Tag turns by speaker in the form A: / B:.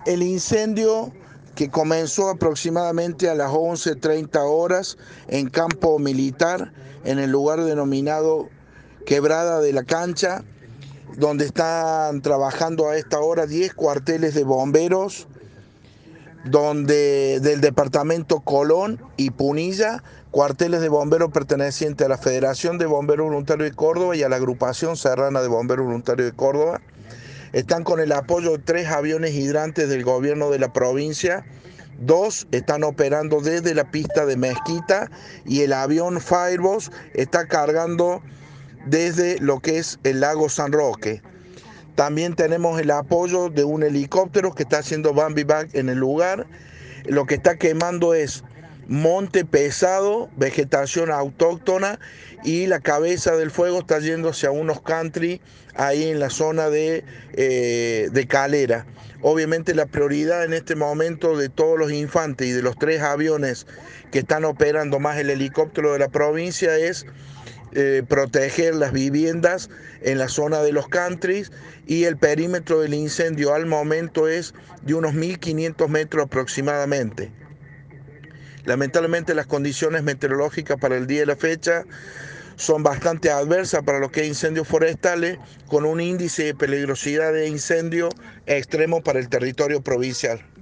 A: El incendio que comenzó aproximadamente a las 11:30 horas en campo militar, en el lugar denominado Quebrada de la Cancha, donde están trabajando a esta hora 10 cuarteles de bomberos, del departamento Colón y Punilla, cuarteles de bomberos pertenecientes a la Federación de Bomberos Voluntarios de Córdoba y a la Agrupación Serrana de Bomberos Voluntarios de Córdoba. Están con el apoyo de 3 aviones hidrantes del gobierno de la provincia. 2 están operando desde la pista de Mezquita y el avión Firebus está cargando desde lo que es el lago San Roque. También tenemos el apoyo de un helicóptero que está haciendo Bambi Back en el lugar. Lo que está quemando es monte pesado, vegetación autóctona, y la cabeza del fuego está yéndose a unos country ahí en la zona de Calera. Obviamente la prioridad en este momento de todos los infantes y de los 3 aviones que están operando más el helicóptero de la provincia es proteger las viviendas en la zona de los countries, y el perímetro del incendio al momento es de unos 1500 metros aproximadamente. Lamentablemente las condiciones meteorológicas para el día de la fecha son bastante adversas para lo que es incendios forestales, con un índice de peligrosidad de incendio extremo para el territorio provincial.